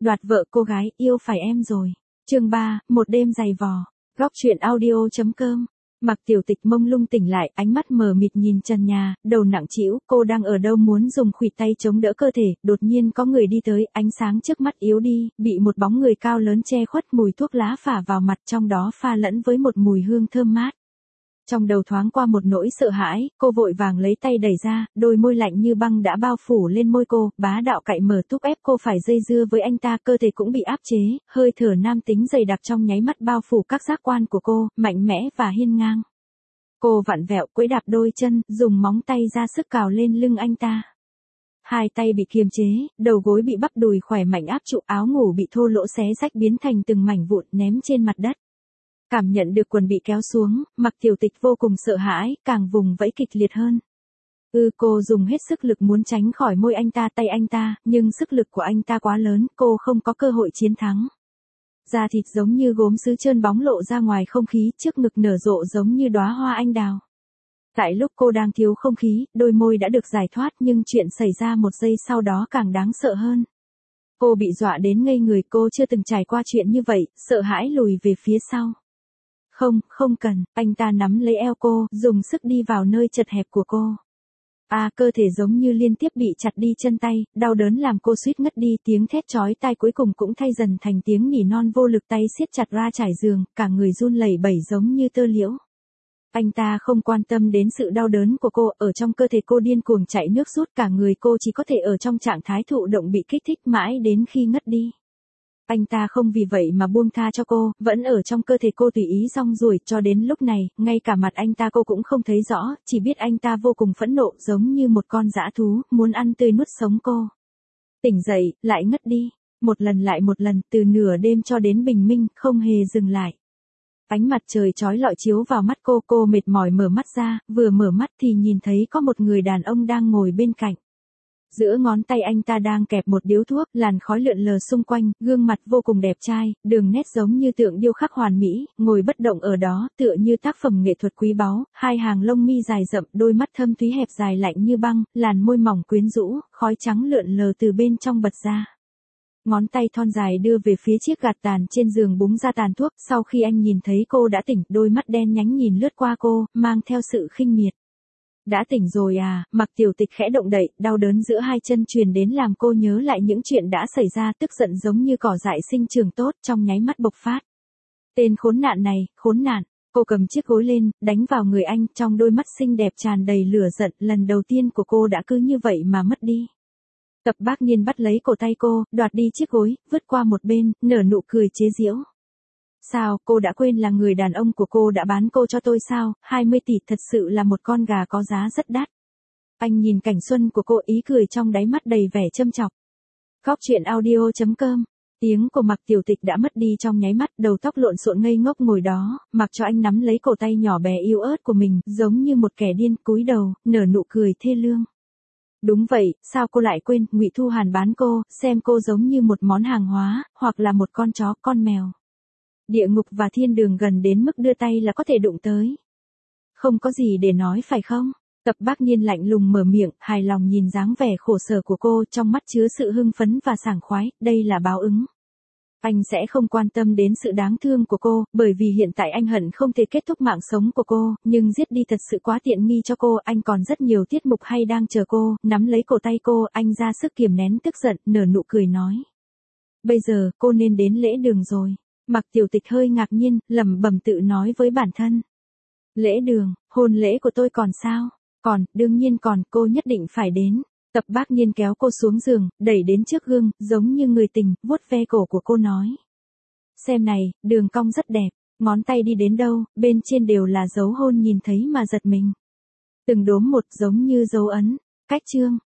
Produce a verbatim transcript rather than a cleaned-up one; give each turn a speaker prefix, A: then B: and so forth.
A: Đoạt vợ cô gái, yêu phải em rồi. Chương ba, một đêm dày vò. Góc truyện audio.com. Mặc Tiểu Tịch mông lung tỉnh lại, ánh mắt mờ mịt nhìn trần nhà, đầu nặng trĩu, cô đang ở đâu muốn dùng khuỷu tay chống đỡ cơ thể, đột nhiên có người đi tới, ánh sáng trước mắt yếu đi, bị một bóng người cao lớn che khuất, mùi thuốc lá phả vào mặt, trong đó pha lẫn với một mùi hương thơm mát. Trong đầu thoáng qua một nỗi sợ hãi, cô vội vàng lấy tay đẩy ra, đôi môi lạnh như băng đã bao phủ lên môi cô, bá đạo cạy mở thúc ép cô phải dây dưa với anh ta, cơ thể cũng bị áp chế, hơi thở nam tính dày đặc trong nháy mắt bao phủ các giác quan của cô, mạnh mẽ và hiên ngang. Cô vặn vẹo, quẫy đạp đôi chân, dùng móng tay ra sức cào lên lưng anh ta. Hai tay bị kiềm chế, đầu gối bị bắp đùi khỏe mạnh áp trụ, áo ngủ bị thô lỗ xé rách biến thành từng mảnh vụn ném trên mặt đất. Cảm nhận được quần bị kéo xuống, Mặc Tiểu Tịch vô cùng sợ hãi, càng vùng vẫy kịch liệt hơn. Ừ, cô dùng hết sức lực muốn tránh khỏi môi anh ta, tay anh ta, nhưng sức lực của anh ta quá lớn, cô không có cơ hội chiến thắng. Da thịt giống như gốm sứ trơn bóng lộ ra ngoài không khí, trước ngực nở rộ giống như đóa hoa anh đào. Tại lúc cô đang thiếu không khí, đôi môi đã được giải thoát, nhưng chuyện xảy ra một giây sau đó càng đáng sợ hơn. Cô bị dọa đến ngây người, cô chưa từng trải qua chuyện như vậy, sợ hãi lùi về phía sau. Không, không cần, anh ta nắm lấy eo cô, dùng sức đi vào nơi chật hẹp của cô. À, cơ thể giống như liên tiếp bị chặt đi chân tay, đau đớn làm cô suýt ngất đi, tiếng thét chói tai cuối cùng cũng thay dần thành tiếng nỉ non vô lực, tay siết chặt ra trải giường, cả người run lẩy bẩy giống như tơ liễu. Anh ta không quan tâm đến sự đau đớn của cô, ở trong cơ thể cô điên cuồng chạy nước rút, cả người cô chỉ có thể ở trong trạng thái thụ động bị kích thích mãi đến khi ngất đi. Anh ta không vì vậy mà buông tha cho cô, vẫn ở trong cơ thể cô tùy ý rong ruổi, cho đến lúc này, ngay cả mặt anh ta cô cũng không thấy rõ, chỉ biết anh ta vô cùng phẫn nộ giống như một con dã thú, muốn ăn tươi nuốt sống cô. Tỉnh dậy, lại ngất đi, một lần lại một lần, từ nửa đêm cho đến bình minh, không hề dừng lại. Ánh mặt trời chói lọi chiếu vào mắt cô, cô mệt mỏi mở mắt ra, vừa mở mắt thì nhìn thấy có một người đàn ông đang ngồi bên cạnh. Giữa ngón tay anh ta đang kẹp một điếu thuốc, làn khói lượn lờ xung quanh, gương mặt vô cùng đẹp trai, đường nét giống như tượng điêu khắc hoàn mỹ, ngồi bất động ở đó, tựa như tác phẩm nghệ thuật quý báu, hai hàng lông mi dài rậm, đôi mắt thâm thúy hẹp dài lạnh như băng, làn môi mỏng quyến rũ, khói trắng lượn lờ từ bên trong bật ra. Ngón tay thon dài đưa về phía chiếc gạt tàn trên giường búng ra tàn thuốc, sau khi anh nhìn thấy cô đã tỉnh, đôi mắt đen nhánh nhìn lướt qua cô, mang theo sự khinh miệt. Đã tỉnh rồi à, Mặc Tiểu Tịch khẽ động đậy, đau đớn giữa hai chân truyền đến làm cô nhớ lại những chuyện đã xảy ra, tức giận giống như cỏ dại sinh trưởng tốt, trong nháy mắt bộc phát. Tên khốn nạn này, khốn nạn, cô cầm chiếc gối lên, đánh vào người anh, trong đôi mắt xinh đẹp tràn đầy lửa giận, lần đầu tiên của cô đã cứ như vậy mà mất đi. Tập Bác Nhiên bắt lấy cổ tay cô, đoạt đi chiếc gối, vứt qua một bên, nở nụ cười chế giễu. Sao, cô đã quên là người đàn ông của cô đã bán cô cho tôi sao, hai mươi tỷ thật sự là một con gà có giá rất đắt. Anh nhìn cảnh xuân của cô, ý cười trong đáy mắt đầy vẻ châm chọc. Góc truyện audio.com. Tiếng của Mặc Tiểu Tịch đã mất đi trong nháy mắt, đầu tóc lộn xộn ngây ngốc ngồi đó, mặc cho anh nắm lấy cổ tay nhỏ bé yếu ớt của mình, giống như một kẻ điên, cúi đầu, nở nụ cười thê lương. Đúng vậy, sao cô lại quên, Ngụy Thu Hàn bán cô, xem cô giống như một món hàng hóa, hoặc là một con chó, con mèo. Địa ngục và thiên đường gần đến mức đưa tay là có thể đụng tới. Không có gì để nói phải không? Tập Bác Nhiên lạnh lùng mở miệng, hài lòng nhìn dáng vẻ khổ sở của cô, trong mắt chứa sự hưng phấn và sảng khoái, đây là báo ứng. Anh sẽ không quan tâm đến sự đáng thương của cô, bởi vì hiện tại anh hận không thể kết thúc mạng sống của cô, nhưng giết đi thật sự quá tiện nghi cho cô, anh còn rất nhiều tiết mục hay đang chờ cô, nắm lấy cổ tay cô, anh ra sức kiềm nén tức giận, nở nụ cười nói. Bây giờ, cô nên đến lễ đường rồi. Mặc Tiểu Tịch hơi ngạc nhiên, lẩm bẩm tự nói với bản thân. Lễ đường, hôn lễ của tôi còn sao? Còn, đương nhiên còn, cô nhất định phải đến. Tập Bác Nhiên kéo cô xuống giường, đẩy đến trước gương, giống như người tình, vuốt ve cổ của cô nói. Xem này, đường cong rất đẹp, ngón tay đi đến đâu, bên trên đều là dấu hôn, nhìn thấy mà giật mình. Từng đốm một giống như dấu ấn. Cách chương.